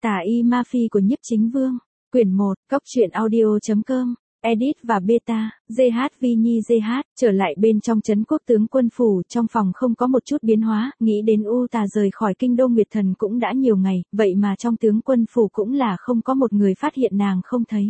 Tà y ma phi của Nhiếp Chính Vương. Quyển 1, Cốc truyện audio.com. Edit và beta, GHV Nhi GH, trở lại bên trong trấn quốc tướng quân phủ, trong phòng không có một chút biến hóa, nghĩ đến U Tà rời khỏi kinh đô Nguyệt Thần cũng đã nhiều ngày, vậy mà trong tướng quân phủ cũng là không có một người phát hiện nàng không thấy.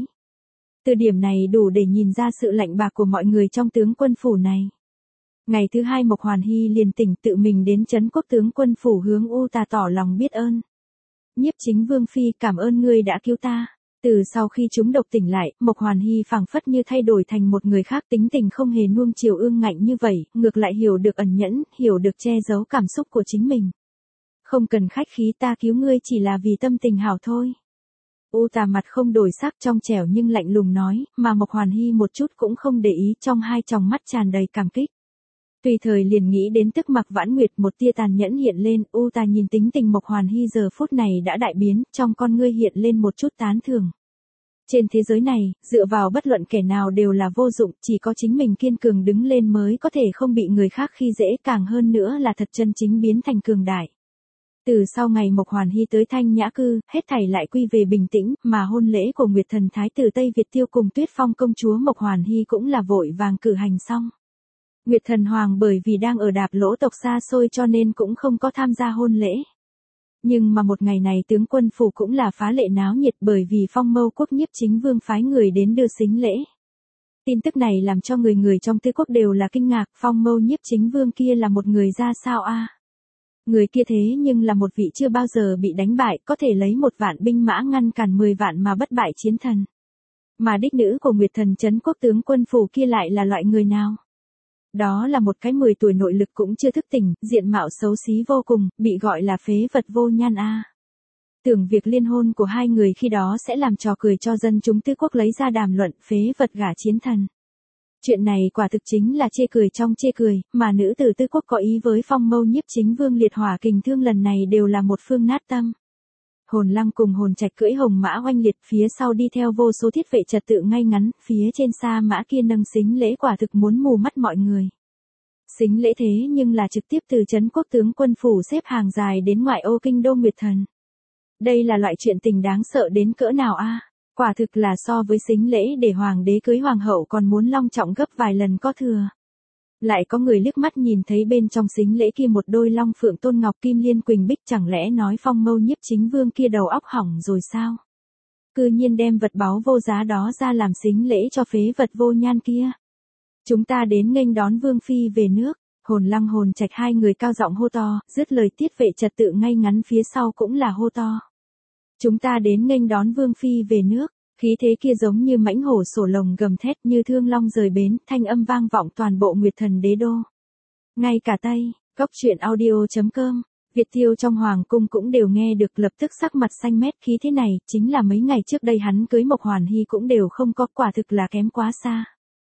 Từ điểm này đủ để nhìn ra sự lạnh bạc của mọi người trong tướng quân phủ này. Ngày thứ hai Mộc Hoàn Hy liền tỉnh tự mình đến trấn quốc tướng quân phủ hướng U Tà tỏ lòng biết ơn. Nhiếp Chính Vương phi, cảm ơn ngươi đã cứu ta. Từ sau khi chúng độc tỉnh lại, Mộc Hoàn Hy phảng phất như thay đổi thành một người khác, tính tình không hề nuông chiều ương ngạnh như vậy, ngược lại hiểu được ẩn nhẫn, hiểu được che giấu cảm xúc của chính mình. Không cần khách khí, ta cứu ngươi chỉ là vì tâm tình hảo thôi. U Tà mặt không đổi sắc, trong trẻo nhưng lạnh lùng nói, mà Mộc Hoàn Hy một chút cũng không để ý, trong hai tròng mắt tràn đầy cảm kích. Tùy thời liền nghĩ đến Tức Mặc Vãn Nguyệt, một tia tàn nhẫn hiện lên, U Tà nhìn tính tình Mộc Hoàn Hy giờ phút này đã đại biến, trong con ngươi hiện lên một chút tán thưởng. Trên thế giới này, dựa vào bất luận kẻ nào đều là vô dụng, chỉ có chính mình kiên cường đứng lên mới có thể không bị người khác khi dễ, càng hơn nữa là thật chân chính biến thành cường đại. Từ sau ngày Mộc Hoàn Hy tới Thanh Nhã Cư, hết thảy lại quy về bình tĩnh, mà hôn lễ của Nguyệt Thần Thái tử Tây Việt Tiêu cùng Tuyết Phong công chúa Mộc Hoàn Hy cũng là vội vàng cử hành xong. Nguyệt Thần Hoàng bởi vì đang ở Đạp Lỗ tộc xa xôi cho nên cũng không có tham gia hôn lễ. Nhưng mà một ngày này tướng quân phủ cũng là phá lệ náo nhiệt, bởi vì Phong Mâu quốc Nhiếp Chính Vương phái người đến đưa sính lễ. Tin tức này làm cho người trong Tư quốc đều là kinh ngạc, Phong Mâu Nhiếp Chính Vương kia là một người ra sao a? Người kia thế nhưng là một vị chưa bao giờ bị đánh bại, có thể lấy 1 vạn binh mã ngăn cản 10 vạn mà bất bại chiến thần. Mà đích nữ của Nguyệt Thần trấn quốc tướng quân phủ kia lại là loại người nào? Đó là một cái 10 tuổi nội lực cũng chưa thức tỉnh, diện mạo xấu xí vô cùng, bị gọi là phế vật vô nhan a. Tưởng việc liên hôn của hai người khi đó sẽ làm trò cười cho dân chúng Tư quốc lấy ra đàm luận, phế vật gả chiến thần. Chuyện này quả thực chính là chê cười trong chê cười, mà nữ tử Tư quốc có ý với Phong Mâu Nhiếp Chính Vương liệt hỏa kình thương lần này đều là một phương nát tâm. Hồn Lăng cùng Hồn Trạch cưỡi hồng mã oanh liệt, phía sau đi theo vô số thiết vệ trật tự ngay ngắn, phía trên xa mã kia nâng sính lễ quả thực muốn mù mắt mọi người. Sính lễ thế nhưng là trực tiếp từ trấn quốc tướng quân phủ xếp hàng dài đến ngoại ô kinh đô Nguyệt Thần. Đây là loại chuyện tình đáng sợ đến cỡ nào a? Quả thực là so với sính lễ để hoàng đế cưới hoàng hậu còn muốn long trọng gấp vài lần có thừa. Lại có người liếc mắt nhìn thấy bên trong sính lễ kia một đôi long phượng tôn ngọc kim liên quỳnh bích, chẳng lẽ nói Phong Mâu Nhiếp Chính Vương kia đầu óc hỏng rồi sao? Cư nhiên đem vật báu vô giá đó ra làm sính lễ cho phế vật vô nhan kia. Chúng ta đến nghênh đón Vương phi về nước. Hồn Lăng Hồn Trạch hai người cao giọng hô to, dứt lời tiết vệ trật tự ngay ngắn phía sau cũng là hô to. Chúng ta đến nghênh đón Vương phi về nước. Khí thế kia giống như mãnh hổ sổ lồng gầm thét, như thương long rời bến, thanh âm vang vọng toàn bộ Nguyệt Thần đế đô. Ngay cả Tây, Cốc truyện audio.com, Việt Tiêu trong hoàng cung cũng đều nghe được, lập tức sắc mặt xanh mét. Khí thế này chính là mấy ngày trước đây hắn cưới Mộc Hoàn Hy cũng đều không có, quả thực là kém quá xa.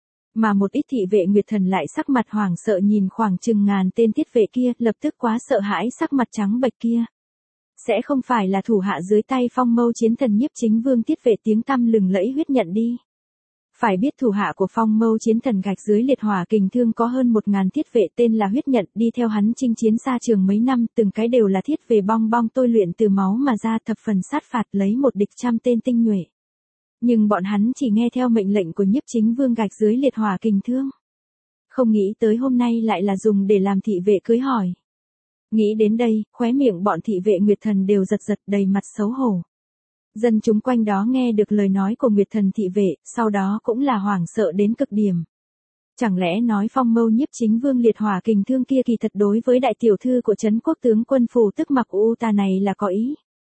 Mà một ít thị vệ Nguyệt Thần lại sắc mặt hoảng sợ nhìn khoảng chừng ngàn tên thiết vệ kia, lập tức quá sợ hãi, sắc mặt trắng bệch kia. Sẽ không phải là thủ hạ dưới tay Phong Mâu chiến thần Nhiếp Chính Vương thiết vệ tiếng tăm lừng lẫy Huyết Nhận đi. Phải biết thủ hạ của Phong Mâu chiến thần gạch dưới liệt hỏa kình thương có hơn 1000 thiết vệ tên là Huyết Nhận, đi theo hắn chinh chiến xa trường mấy năm, từng cái đều là thiết vệ bong bong tôi luyện từ máu mà ra, thập phần sát phạt, lấy một địch trăm tên tinh nhuệ. Nhưng bọn hắn chỉ nghe theo mệnh lệnh của Nhiếp Chính Vương gạch dưới liệt hỏa kình thương. Không nghĩ tới hôm nay lại là dùng để làm thị vệ cưới hỏi. Nghĩ đến đây, khóe miệng bọn thị vệ Nguyệt Thần đều giật giật, đầy mặt xấu hổ. Dân chúng quanh đó nghe được lời nói của Nguyệt Thần thị vệ, sau đó cũng là hoảng sợ đến cực điểm. Chẳng lẽ nói Phong Mâu Nhiếp Chính Vương liệt hỏa kình thương kia kỳ thật đối với đại tiểu thư của trấn quốc tướng quân phủ Tức Mặc U Tà này là có ý.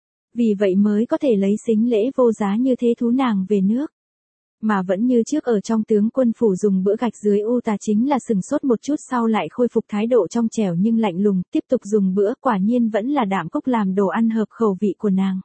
Vì vậy mới có thể lấy sính lễ vô giá như thế thú nàng về nước. Mà vẫn như trước ở trong tướng quân phủ dùng bữa gạch dưới U Tà chính là sừng sốt một chút, sau lại khôi phục thái độ trong trẻo nhưng lạnh lùng, tiếp tục dùng bữa, quả nhiên vẫn là đạm cốc làm đồ ăn hợp khẩu vị của nàng.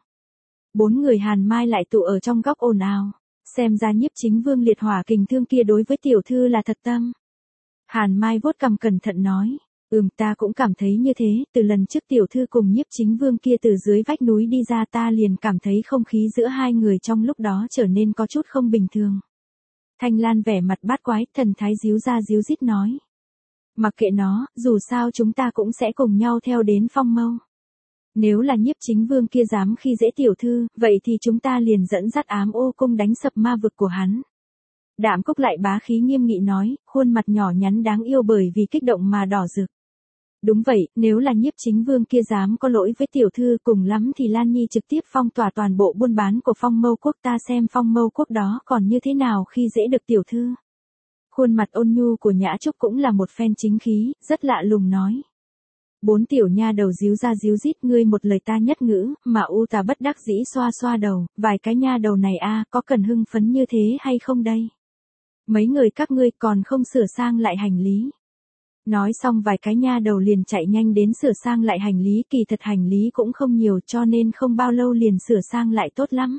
4 người Hàn Mai lại tụ ở trong góc ồn ào, xem ra Nhiếp Chính Vương liệt hỏa kình thương kia đối với tiểu thư là thật tâm. Hàn Mai vuốt cằm cẩn thận nói, ta cũng cảm thấy như thế, từ lần trước tiểu thư cùng Nhiếp Chính Vương kia từ dưới vách núi đi ra ta liền cảm thấy không khí giữa hai người trong lúc đó trở nên có chút không bình thường. Thanh Lan vẻ mặt bát quái, thần thái díu ra díu dít nói. Mặc kệ nó, dù sao chúng ta cũng sẽ cùng nhau theo đến Phong Mâu. Nếu là Nhiếp Chính Vương kia dám khi dễ tiểu thư, vậy thì chúng ta liền dẫn dắt Ám Ô Cung đánh sập ma vực của hắn. Đạm Cúc lại bá khí nghiêm nghị nói, khuôn mặt nhỏ nhắn đáng yêu bởi vì kích động mà đỏ rực. Đúng vậy, nếu là Nhiếp Chính Vương kia dám có lỗi với tiểu thư, cùng lắm thì Lan Nhi trực tiếp phong tỏa toàn bộ buôn bán của Phong Mâu Quốc, ta xem Phong Mâu Quốc đó còn như thế nào khi dễ được tiểu thư. Khuôn mặt ôn nhu của Nhã Trúc cũng là một phen chính khí, rất lạ lùng nói. Bốn tiểu nha đầu díu ra díu dít, ngươi một lời ta nhất ngữ, mà U Tà bất đắc dĩ xoa xoa đầu, vài cái nha đầu này có cần hưng phấn như thế hay không đây? Mấy người các ngươi còn không sửa sang lại hành lý. Nói xong vài cái nha đầu liền chạy nhanh đến sửa sang lại hành lý, kỳ thật hành lý cũng không nhiều cho nên không bao lâu liền sửa sang lại tốt lắm.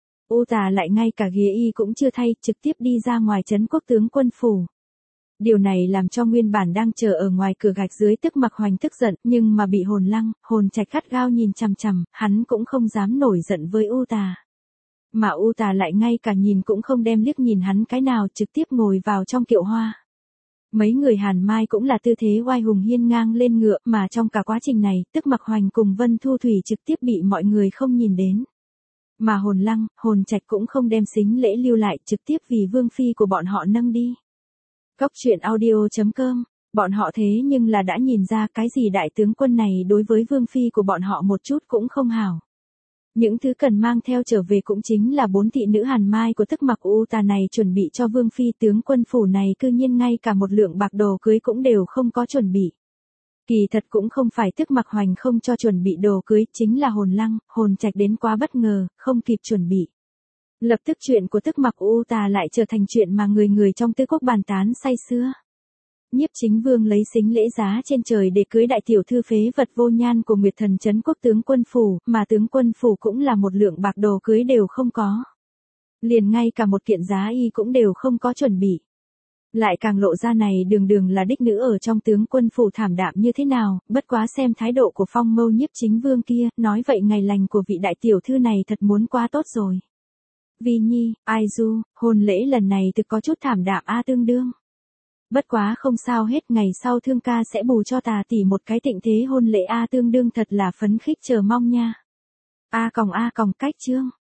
U Tà lại ngay cả ghế y cũng chưa thay, trực tiếp đi ra ngoài trấn quốc tướng quân phủ. Điều này làm cho nguyên bản đang chờ ở ngoài cửa gạch dưới Tức Mặc Hoành tức giận, nhưng mà bị Hồn Lăng, Hồn Trạch gắt gao nhìn chằm chằm, hắn cũng không dám nổi giận với U Tà. Mà U Tà lại ngay cả nhìn cũng không đem liếc nhìn hắn cái nào, trực tiếp ngồi vào trong kiệu hoa. Mấy người Hàn Mai cũng là tư thế oai hùng hiên ngang lên ngựa, mà trong cả quá trình này, Tức Mặc Hoành cùng Vân Thu Thủy trực tiếp bị mọi người không nhìn đến. Mà Hồn Lăng, Hồn Trạch cũng không đem sính lễ lưu lại, trực tiếp vì vương phi của bọn họ nâng đi. Cốc truyện audio.com, bọn họ thế nhưng là đã nhìn ra cái gì đại tướng quân này đối với vương phi của bọn họ một chút cũng không hảo. Những thứ cần mang theo trở về cũng chính là 4 thị nữ Hàn Mai của Tức Mặc U Tà này chuẩn bị cho vương phi, tướng quân phủ này cư nhiên ngay cả một lượng bạc đồ cưới cũng đều không có chuẩn bị. Kỳ thật cũng không phải Tức Mặc Hoành không cho chuẩn bị đồ cưới, chính là Hồn Lăng, Hồn Trạch đến quá bất ngờ, không kịp chuẩn bị. Lập tức chuyện của Tức Mặc U Tà lại trở thành chuyện mà người người trong Tứ Quốc bàn tán say sưa. Nhiếp Chính Vương lấy sính lễ giá trên trời để cưới đại tiểu thư phế vật vô nhan của Nguyệt Thần trấn quốc tướng quân phủ, mà tướng quân phủ cũng là một lượng bạc đồ cưới đều không có. Liền ngay cả một kiện giá y cũng đều không có chuẩn bị. Lại càng lộ ra này đường đường là đích nữ ở trong tướng quân phủ thảm đạm như thế nào, bất quá xem thái độ của Phong Mâu Nhiếp Chính Vương kia, nói vậy ngày lành của vị đại tiểu thư này thật muốn quá tốt rồi. Vi Nhi, Ai Du, hôn lễ lần này thực có chút thảm đạm tương đương. Bất quá không sao hết, ngày sau Thương ca sẽ bù cho Tà tỷ một cái tịnh thế hôn lễ tương đương thật là phấn khích chờ mong nha. Cách chương